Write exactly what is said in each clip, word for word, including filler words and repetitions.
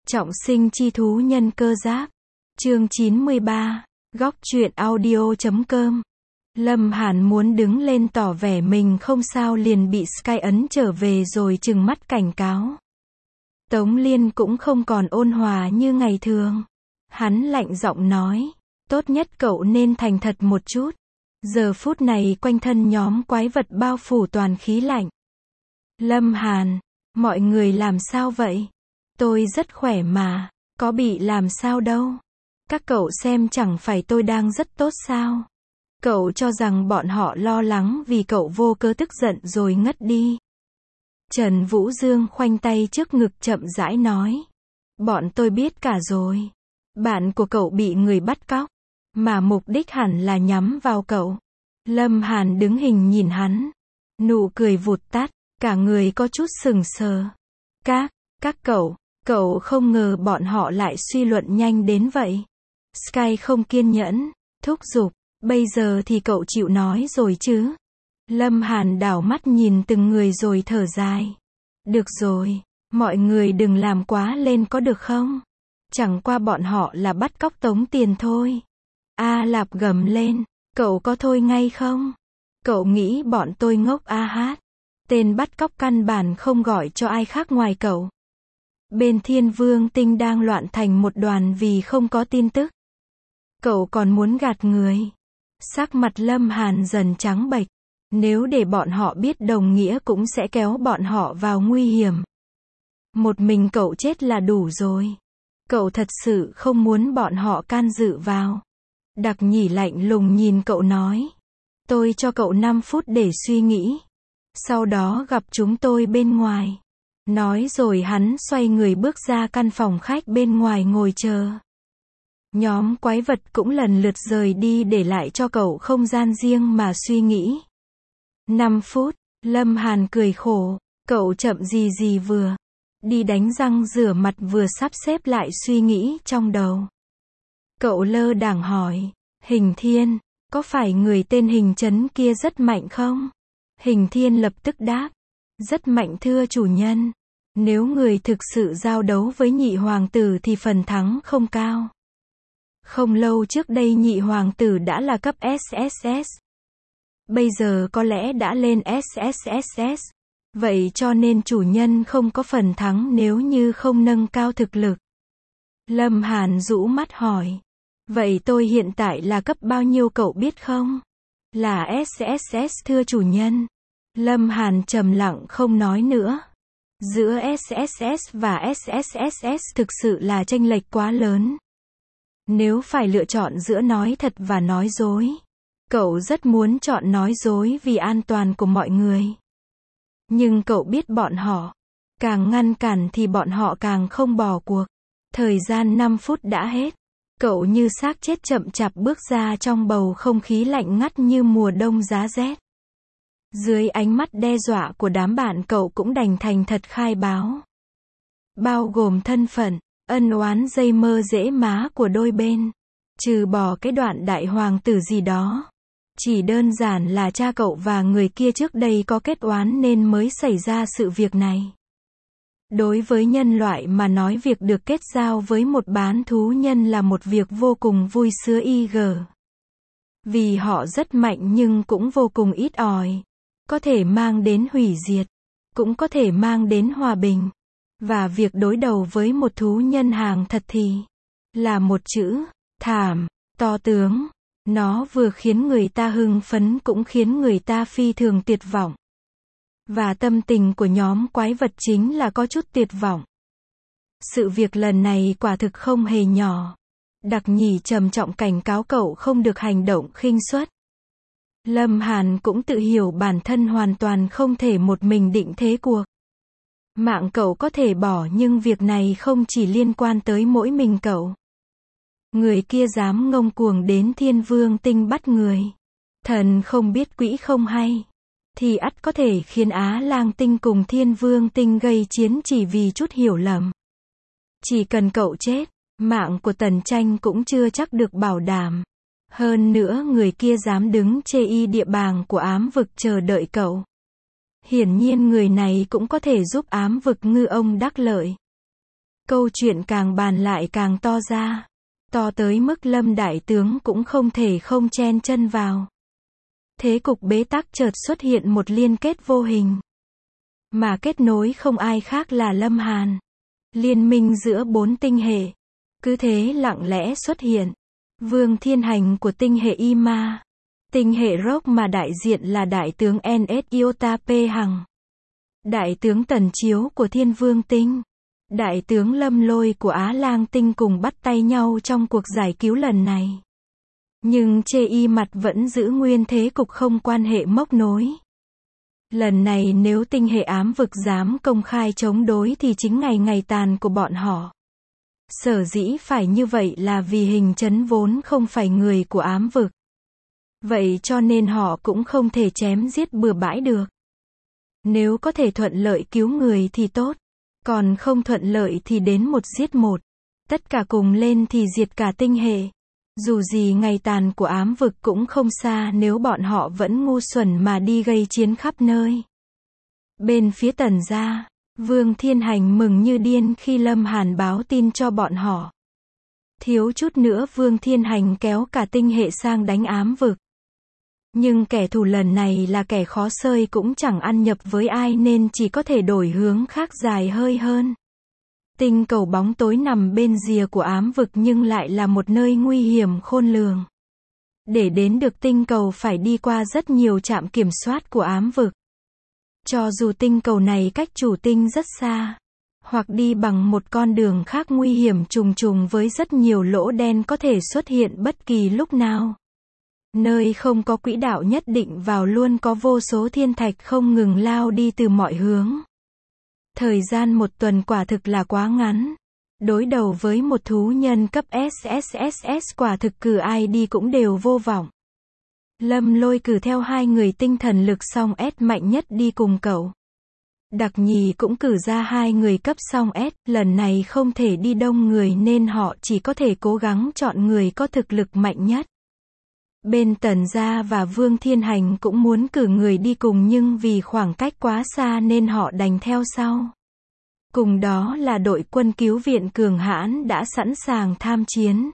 Trọng sinh chi thú nhân cơ giáp. Chương chín mươi ba. Góc truyện audio chấm com. Lâm Hàn muốn đứng lên tỏ vẻ mình không sao liền bị Sky ấn trở về rồi trừng mắt cảnh cáo. Tống Liên cũng không còn ôn hòa như ngày thường. Hắn lạnh giọng nói, tốt nhất cậu nên thành thật một chút. Giờ phút này quanh thân nhóm quái vật bao phủ toàn khí lạnh. Lâm Hàn, mọi người làm sao vậy? Tôi rất khỏe mà, có bị làm sao đâu. Các cậu xem chẳng phải tôi đang rất tốt sao? Cậu cho rằng bọn họ lo lắng vì cậu vô cớ tức giận rồi ngất đi. Trần Vũ Dương khoanh tay trước ngực chậm rãi nói. Bọn tôi biết cả rồi. Bạn của cậu bị người bắt cóc, mà mục đích hẳn là nhắm vào cậu. Lâm Hàn đứng hình nhìn hắn. Nụ cười vụt tắt, cả người có chút sừng sờ. Các, các cậu, cậu không ngờ bọn họ lại suy luận nhanh đến vậy. Sky không kiên nhẫn, thúc giục, bây giờ thì cậu chịu nói rồi chứ. Lâm Hàn đảo mắt nhìn từng người rồi thở dài. Được rồi, mọi người đừng làm quá lên có được không? Chẳng qua bọn họ là bắt cóc tống tiền thôi. A Lạp gầm lên, cậu có thôi ngay không? Cậu nghĩ bọn tôi ngốc a hát. Tên bắt cóc căn bản không gọi cho ai khác ngoài cậu. Bên Thiên Vương Tinh đang loạn thành một đoàn vì không có tin tức. Cậu còn muốn gạt người. Sắc mặt Lâm Hàn dần trắng bệch. Nếu để bọn họ biết đồng nghĩa cũng sẽ kéo bọn họ vào nguy hiểm. Một mình cậu chết là đủ rồi. Cậu thật sự không muốn bọn họ can dự vào. Đặc Nhĩ lạnh lùng nhìn cậu nói. Tôi cho cậu năm phút để suy nghĩ. Sau đó gặp chúng tôi bên ngoài. Nói rồi hắn xoay người bước ra căn phòng khách bên ngoài ngồi chờ. Nhóm quái vật cũng lần lượt rời đi để lại cho cậu không gian riêng mà suy nghĩ. năm phút, Lâm Hàn cười khổ, cậu chậm gì gì vừa. Đi đánh răng rửa mặt vừa sắp xếp lại suy nghĩ trong đầu. Cậu lơ đãng hỏi, Hình Thiên, có phải người tên Hình Chấn kia rất mạnh không? Hình Thiên lập tức đáp, rất mạnh thưa chủ nhân. Nếu người thực sự giao đấu với nhị hoàng tử thì phần thắng không cao. Không lâu trước đây nhị hoàng tử đã là cấp ét ét ét. Bây giờ có lẽ đã lên ét ét ét ét. Vậy cho nên chủ nhân không có phần thắng nếu như không nâng cao thực lực. Lâm Hàn rũ mắt hỏi. Vậy tôi hiện tại là cấp bao nhiêu cậu biết không? Là ét ét ét thưa chủ nhân. Lâm Hàn trầm lặng không nói nữa. Giữa ét ét ét và ét ét ét ét thực sự là chênh lệch quá lớn. Nếu phải lựa chọn giữa nói thật và nói dối, cậu rất muốn chọn nói dối vì an toàn của mọi người. Nhưng cậu biết bọn họ, càng ngăn cản thì bọn họ càng không bỏ cuộc. Thời gian năm phút đã hết. Cậu như xác chết chậm chạp bước ra trong bầu không khí lạnh ngắt như mùa đông giá rét. Dưới ánh mắt đe dọa của đám bạn cậu cũng đành thành thật khai báo. Bao gồm thân phận, ân oán dây mơ dễ má của đôi bên. Trừ bỏ cái đoạn đại hoàng tử gì đó. Chỉ đơn giản là cha cậu và người kia trước đây có kết oán nên mới xảy ra sự việc này. Đối với nhân loại mà nói việc được kết giao với một bán thú nhân là một việc vô cùng vui sướng y gờ. Vì họ rất mạnh nhưng cũng vô cùng ít ỏi. Có thể mang đến hủy diệt, cũng có thể mang đến hòa bình. Và việc đối đầu với một thú nhân hàng thật thì là một chữ, thảm, to tướng. Nó vừa khiến người ta hưng phấn cũng khiến người ta phi thường tuyệt vọng. Và tâm tình của nhóm quái vật chính là có chút tuyệt vọng. Sự việc lần này quả thực không hề nhỏ. Đặc Nhĩ trầm trọng cảnh cáo cậu không được hành động khinh suất. Lâm Hàn cũng tự hiểu bản thân hoàn toàn không thể một mình định thế cuộc. Mạng cậu có thể bỏ nhưng việc này không chỉ liên quan tới mỗi mình cậu. Người kia dám ngông cuồng đến Thiên Vương Tinh bắt người. Thần không biết quỷ không hay. Thì ắt có thể khiến Á Lang Tinh cùng Thiên Vương Tinh gây chiến chỉ vì chút hiểu lầm. Chỉ cần cậu chết, mạng của Tần Tranh cũng chưa chắc được bảo đảm. Hơn nữa người kia dám đứng chê y địa bàn của ám vực chờ đợi cậu. Hiển nhiên người này cũng có thể giúp ám vực ngư ông đắc lợi. Câu chuyện càng bàn lại càng to ra. To tới mức Lâm đại tướng cũng không thể không chen chân vào. Thế cục bế tắc chợt xuất hiện một liên kết vô hình. Mà kết nối không ai khác là Lâm Hàn. Liên minh giữa bốn tinh hệ. Cứ thế lặng lẽ xuất hiện. Vương Thiên Hành của tinh hệ Y Ma. Tinh hệ Rock mà đại diện là đại tướng en ét Iota P. Hằng. Đại tướng Tần Chiếu của Thiên Vương Tinh. Đại tướng Lâm Lôi của Á Lang Tinh cùng bắt tay nhau trong cuộc giải cứu lần này. Nhưng chê y mặt vẫn giữ nguyên thế cục không quan hệ móc nối. Lần này nếu tinh hệ ám vực dám công khai chống đối thì chính ngày ngày tàn của bọn họ. Sở dĩ phải như vậy là vì Hình Chấn vốn không phải người của ám vực. Vậy cho nên họ cũng không thể chém giết bừa bãi được. Nếu có thể thuận lợi cứu người thì tốt. Còn không thuận lợi thì đến một giết một. Tất cả cùng lên thì diệt cả tinh hệ. Dù gì ngày tàn của ám vực cũng không xa nếu bọn họ vẫn ngu xuẩn mà đi gây chiến khắp nơi. Bên phía Tần gia, Vương Thiên Hành mừng như điên khi Lâm Hàn báo tin cho bọn họ. Thiếu chút nữa Vương Thiên Hành kéo cả tinh hệ sang đánh ám vực. Nhưng kẻ thù lần này là kẻ khó xơi cũng chẳng ăn nhập với ai nên chỉ có thể đổi hướng khác dài hơi hơn. Tinh cầu bóng tối nằm bên rìa của ám vực nhưng lại là một nơi nguy hiểm khôn lường. Để đến được tinh cầu phải đi qua rất nhiều trạm kiểm soát của ám vực. Cho dù tinh cầu này cách chủ tinh rất xa, hoặc đi bằng một con đường khác nguy hiểm trùng trùng với rất nhiều lỗ đen có thể xuất hiện bất kỳ lúc nào. Nơi không có quỹ đạo nhất định vào luôn có vô số thiên thạch không ngừng lao đi từ mọi hướng. Thời gian một tuần quả thực là quá ngắn. Đối đầu với một thú nhân cấp ét ét ét ét quả thực cử ai đi cũng đều vô vọng. Lâm Lôi cử theo hai người tinh thần lực song S mạnh nhất đi cùng cậu. Đặc nhì cũng cử ra hai người cấp song S, lần này không thể đi đông người nên họ chỉ có thể cố gắng chọn người có thực lực mạnh nhất. Bên Tần gia và Vương Thiên Hành cũng muốn cử người đi cùng nhưng vì khoảng cách quá xa nên họ đành theo sau. Cùng đó là đội quân cứu viện cường hãn đã sẵn sàng tham chiến.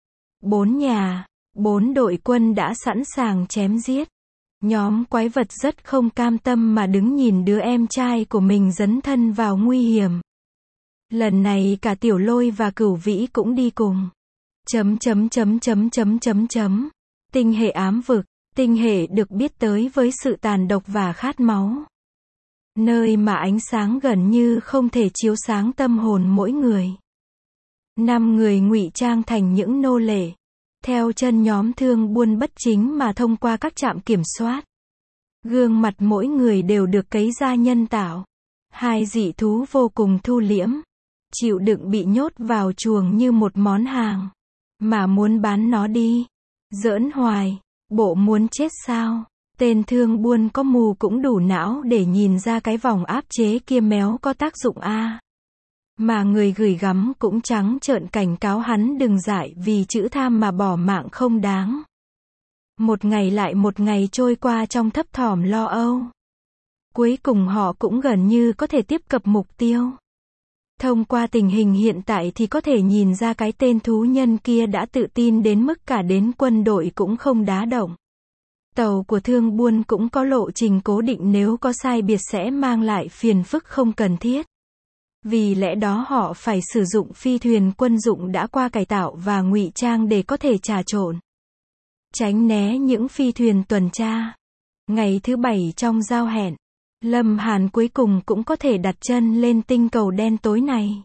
Bốn nhà, bốn đội quân đã sẵn sàng chém giết. Nhóm quái vật rất không cam tâm mà đứng nhìn đứa em trai của mình dấn thân vào nguy hiểm. Lần này cả Tiểu Lôi và Cửu Vĩ cũng đi cùng. Chấm chấm chấm chấm chấm chấm chấm. Tinh hệ ám vực, tinh hệ được biết tới với sự tàn độc và khát máu. Nơi mà ánh sáng gần như không thể chiếu sáng tâm hồn mỗi người. Năm người ngụy trang thành những nô lệ. Theo chân nhóm thương buôn bất chính mà thông qua các trạm kiểm soát. Gương mặt mỗi người đều được cấy da nhân tạo. Hai dị thú vô cùng thu liễm. Chịu đựng bị nhốt vào chuồng như một món hàng. Mà muốn bán nó đi. Giỡn hoài. Bộ muốn chết sao? Tên thương buôn có mù cũng đủ não để nhìn ra cái vòng áp chế kia méo có tác dụng a. Mà người gửi gắm cũng trắng trợn cảnh cáo hắn đừng dại vì chữ tham mà bỏ mạng không đáng. Một ngày lại một ngày trôi qua trong thấp thỏm lo âu. Cuối cùng họ cũng gần như có thể tiếp cận mục tiêu. Thông qua tình hình hiện tại thì có thể nhìn ra cái tên thú nhân kia đã tự tin đến mức cả đến quân đội cũng không đá động. Tàu của thương buôn cũng có lộ trình cố định nếu có sai biệt sẽ mang lại phiền phức không cần thiết. Vì lẽ đó họ phải sử dụng phi thuyền quân dụng đã qua cải tạo và ngụy trang để có thể trà trộn. Tránh né những phi thuyền tuần tra. Ngày thứ bảy trong giao hẹn, Lâm Hàn cuối cùng cũng có thể đặt chân lên tinh cầu đen tối này.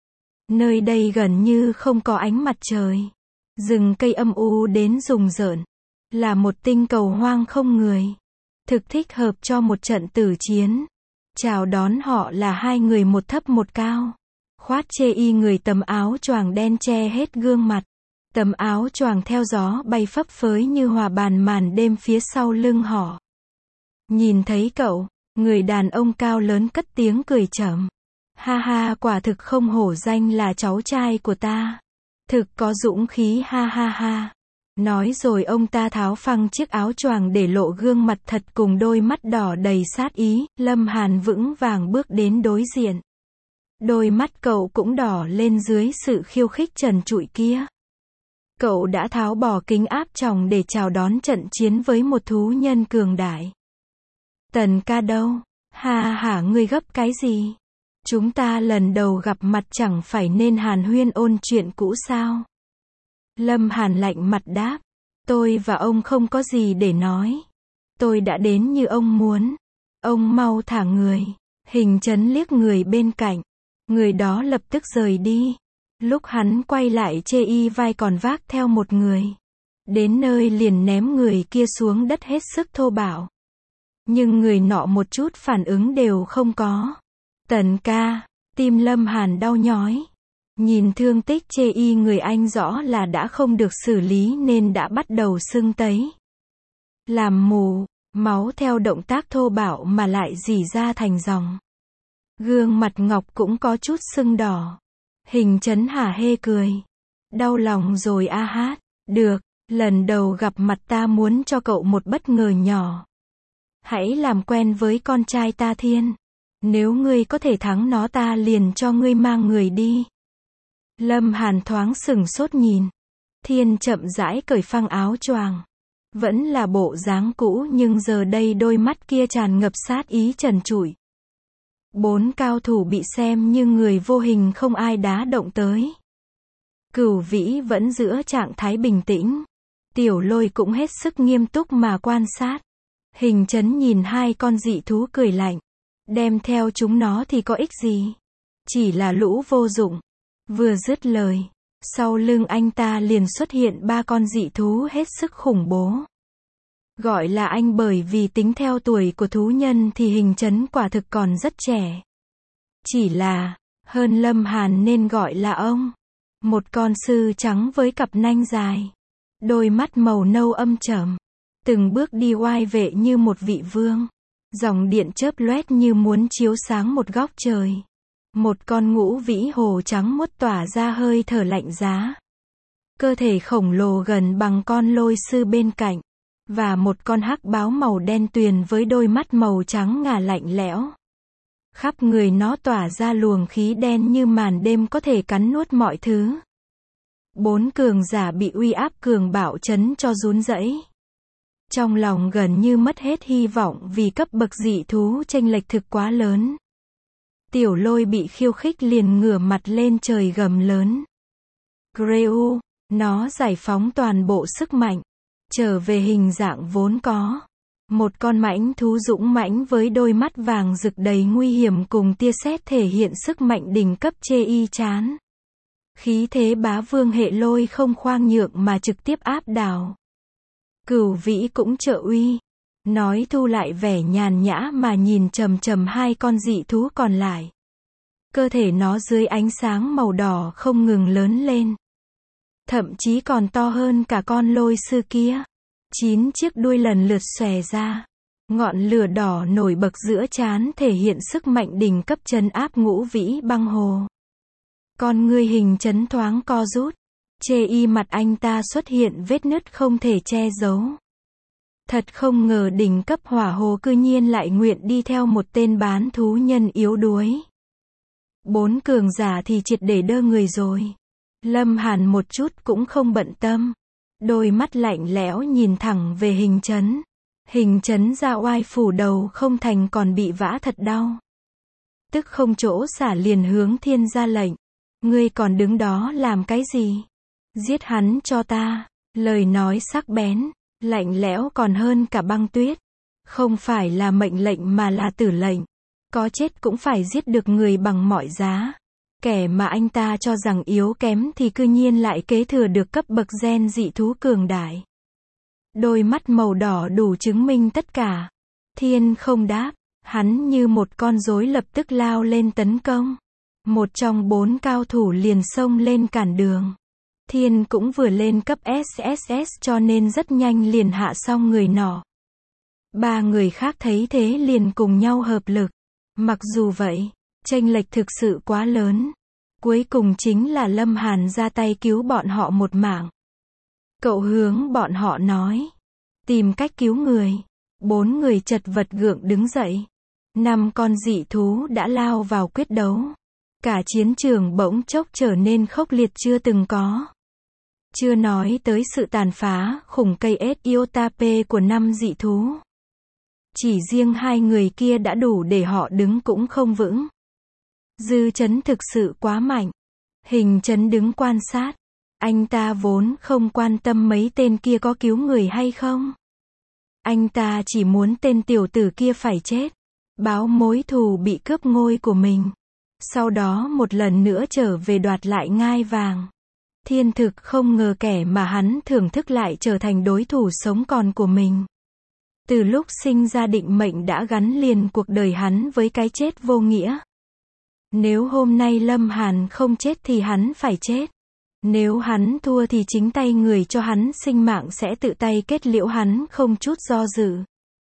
Nơi đây gần như không có ánh mặt trời. Rừng cây âm u đến rùng rợn. Là một tinh cầu hoang không người. Thực thích hợp cho một trận tử chiến. Chào đón họ là hai người một thấp một cao. Khoát chê y người tấm áo choàng đen che hết gương mặt. Tấm áo choàng theo gió bay phấp phới như hòa bàn màn đêm phía sau lưng họ. Nhìn thấy cậu, người đàn ông cao lớn cất tiếng cười trầm. Ha ha, quả thực không hổ danh là cháu trai của ta. Thực có dũng khí, ha ha ha. Nói rồi ông ta tháo phăng chiếc áo choàng để lộ gương mặt thật cùng đôi mắt đỏ đầy sát ý. Lâm Hàn vững vàng bước đến đối diện. Đôi mắt cậu cũng đỏ lên dưới sự khiêu khích trần trụi kia. Cậu đã tháo bỏ kính áp tròng để chào đón trận chiến với một thú nhân cường đại. Tần ca đâu? Ha hả, ngươi gấp cái gì? Chúng ta lần đầu gặp mặt chẳng phải nên hàn huyên ôn chuyện cũ sao? Lâm Hàn lạnh mặt đáp. Tôi và ông không có gì để nói. Tôi đã đến như ông muốn. Ông mau thả người. Hình Chấn liếc người bên cạnh. Người đó lập tức rời đi. Lúc hắn quay lại chê y vai còn vác theo một người. Đến nơi liền ném người kia xuống đất hết sức thô bạo. Nhưng người nọ một chút phản ứng đều không có. Tần ca, tim Lâm Hàn đau nhói. Nhìn thương tích chê y người anh rõ là đã không được xử lý nên đã bắt đầu sưng tấy. Làm mù, máu theo động tác thô bạo mà lại rỉ ra thành dòng. Gương mặt Ngọc cũng có chút sưng đỏ. Hình Chấn hả hê cười. Đau lòng rồi a hát. Được, lần đầu gặp mặt ta muốn cho cậu một bất ngờ nhỏ. Hãy làm quen với con trai ta Thiên. Nếu ngươi có thể thắng nó ta liền cho ngươi mang người đi. Lâm Hàn thoáng sừng sốt nhìn. Thiên chậm rãi cởi phăng áo choàng. Vẫn là bộ dáng cũ nhưng giờ đây đôi mắt kia tràn ngập sát ý trần trụi. Bốn cao thủ bị xem như người vô hình không ai đá động tới. Cửu Vĩ vẫn giữ trạng thái bình tĩnh. Tiểu Lôi cũng hết sức nghiêm túc mà quan sát. Hình Chấn nhìn hai con dị thú cười lạnh. Đem theo chúng nó thì có ích gì? Chỉ là lũ vô dụng. Vừa dứt lời, sau lưng anh ta liền xuất hiện ba con dị thú hết sức khủng bố. Gọi là anh bởi vì tính theo tuổi của thú nhân thì Hình Chấn quả thực còn rất trẻ. Chỉ là, hơn Lâm Hàn nên gọi là ông. Một con sư trắng với cặp nanh dài. Đôi mắt màu nâu âm trầm. Từng bước đi oai vệ như một vị vương. Dòng điện chớp loét như muốn chiếu sáng một góc trời. Một con ngũ vĩ hồ trắng muốt tỏa ra hơi thở lạnh giá. Cơ thể khổng lồ gần bằng con lôi sư bên cạnh. Và một con hắc báo màu đen tuyền với đôi mắt màu trắng ngà lạnh lẽo. Khắp người nó tỏa ra luồng khí đen như màn đêm có thể cắn nuốt mọi thứ. Bốn cường giả bị uy áp cường bạo chấn cho run rẩy. Trong lòng gần như mất hết hy vọng vì cấp bậc dị thú chênh lệch thực quá lớn. Tiểu Lôi bị khiêu khích liền ngửa mặt lên trời gầm lớn. Greu, nó giải phóng toàn bộ sức mạnh, trở về hình dạng vốn có. Một con mãnh thú dũng mãnh với đôi mắt vàng rực đầy nguy hiểm cùng tia sét thể hiện sức mạnh đỉnh cấp chê y chán. Khí thế bá vương hệ lôi không khoang nhượng mà trực tiếp áp đảo. Cửu Vĩ cũng trợ uy. Nói thu lại vẻ nhàn nhã mà nhìn trầm trầm hai con dị thú còn lại. Cơ thể nó dưới ánh sáng màu đỏ không ngừng lớn lên. Thậm chí còn to hơn cả con lôi sư kia. Chín chiếc đuôi lần lượt xòe ra. Ngọn lửa đỏ nổi bật giữa trán thể hiện sức mạnh đỉnh cấp trấn áp ngũ vĩ băng hồ. Con ngươi Hình Chấn thoáng co rút. Chê y mặt anh ta xuất hiện vết nứt không thể che giấu. Thật không ngờ đỉnh cấp hỏa hồ cư nhiên lại nguyện đi theo một tên bán thú nhân yếu đuối. Bốn cường giả thì triệt để đơ người rồi. Lâm Hàn một chút cũng không bận tâm. Đôi mắt lạnh lẽo nhìn thẳng về Hình Chấn. Hình Chấn ra oai phủ đầu không thành còn bị vã thật đau. Tức không chỗ xả liền hướng Thiên ra lệnh. Ngươi còn đứng đó làm cái gì? Giết hắn cho ta. Lời nói sắc bén, lạnh lẽo còn hơn cả băng tuyết. Không phải là mệnh lệnh mà là tử lệnh. Có chết cũng phải giết được người bằng mọi giá. Kẻ mà anh ta cho rằng yếu kém thì cư nhiên lại kế thừa được cấp bậc gen dị thú cường đại. Đôi mắt màu đỏ đủ chứng minh tất cả. Thiên không đáp, hắn như một con rối lập tức lao lên tấn công. Một trong bốn cao thủ liền xông lên cản đường. Thiên cũng vừa lên cấp ét ét ét cho nên rất nhanh liền hạ xong người nọ. Ba người khác thấy thế liền cùng nhau hợp lực. Mặc dù vậy, chênh lệch thực sự quá lớn. Cuối cùng chính là Lâm Hàn ra tay cứu bọn họ một mạng. Cậu hướng bọn họ nói. Tìm cách cứu người. Bốn người chật vật gượng đứng dậy. Năm con dị thú đã lao vào quyết đấu. Cả chiến trường bỗng chốc trở nên khốc liệt chưa từng có. Chưa nói tới sự tàn phá khủng cây Etiotape của năm dị thú. Chỉ riêng hai người kia đã đủ để họ đứng cũng không vững. Dư chấn thực sự quá mạnh. Hình chấn đứng quan sát. Anh ta vốn không quan tâm mấy tên kia có cứu người hay không. Anh ta chỉ muốn tên tiểu tử kia phải chết. Báo mối thù bị cướp ngôi của mình. Sau đó một lần nữa trở về đoạt lại ngai vàng. Thiên thực không ngờ kẻ mà hắn thưởng thức lại trở thành đối thủ sống còn của mình. Từ lúc sinh ra định mệnh đã gắn liền cuộc đời hắn với cái chết vô nghĩa. Nếu hôm nay Lâm Hàn không chết thì hắn phải chết. Nếu hắn thua thì chính tay người cho hắn sinh mạng sẽ tự tay kết liễu hắn không chút do dự.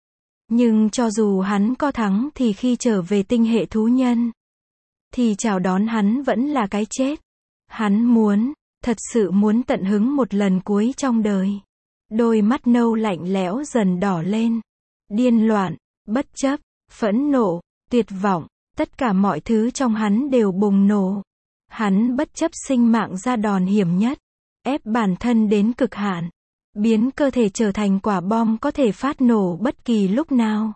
Nhưng cho dù hắn có thắng thì khi trở về tinh hệ thú nhân, thì chào đón hắn vẫn là cái chết. Hắn muốn, thật sự muốn tận hứng một lần cuối trong đời. Đôi mắt nâu lạnh lẽo dần đỏ lên. Điên loạn, bất chấp, phẫn nộ, tuyệt vọng, tất cả mọi thứ trong hắn đều bùng nổ. Hắn bất chấp sinh mạng ra đòn hiểm nhất, ép bản thân đến cực hạn, biến cơ thể trở thành quả bom có thể phát nổ bất kỳ lúc nào.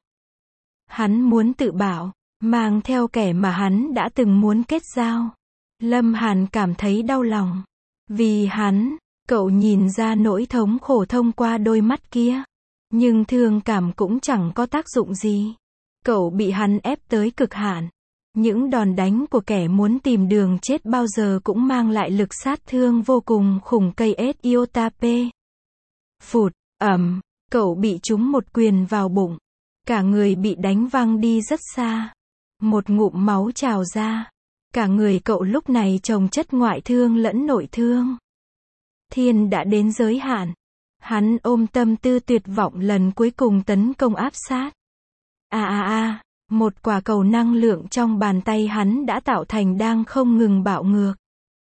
Hắn muốn tự bảo, mang theo kẻ mà hắn đã từng muốn kết giao. Lâm Hàn cảm thấy đau lòng. Vì hắn, cậu nhìn ra nỗi thống khổ thông qua đôi mắt kia. Nhưng thương cảm cũng chẳng có tác dụng gì. Cậu bị hắn ép tới cực hạn. Những đòn đánh của kẻ muốn tìm đường chết bao giờ cũng mang lại lực sát thương vô cùng khủng cây Etiotape. Phụt, ầm, cậu bị trúng một quyền vào bụng. Cả người bị đánh văng đi rất xa. Một ngụm máu trào ra. Cả người cậu lúc này chồng chất ngoại thương lẫn nội thương. Thiên đã đến giới hạn. Hắn ôm tâm tư tuyệt vọng lần cuối cùng tấn công áp sát. À à à, một quả cầu năng lượng trong bàn tay hắn đã tạo thành đang không ngừng bạo ngược.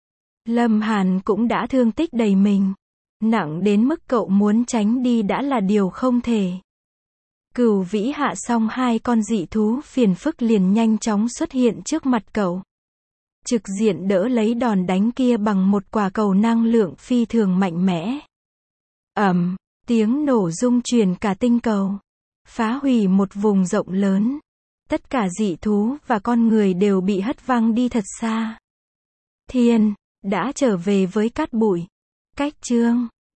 Lâm Hàn cũng đã thương tích đầy mình. Nặng đến mức cậu muốn tránh đi đã là điều không thể. Cửu vĩ hạ xong hai con dị thú phiền phức liền nhanh chóng xuất hiện trước mặt cậu. Trực diện đỡ lấy đòn đánh kia bằng một quả cầu năng lượng phi thường mạnh mẽ. Ầm, tiếng nổ rung truyền cả tinh cầu. Phá hủy một vùng rộng lớn. Tất cả dị thú và con người đều bị hất văng đi thật xa. Thiên đã trở về với cát bụi. Cách chương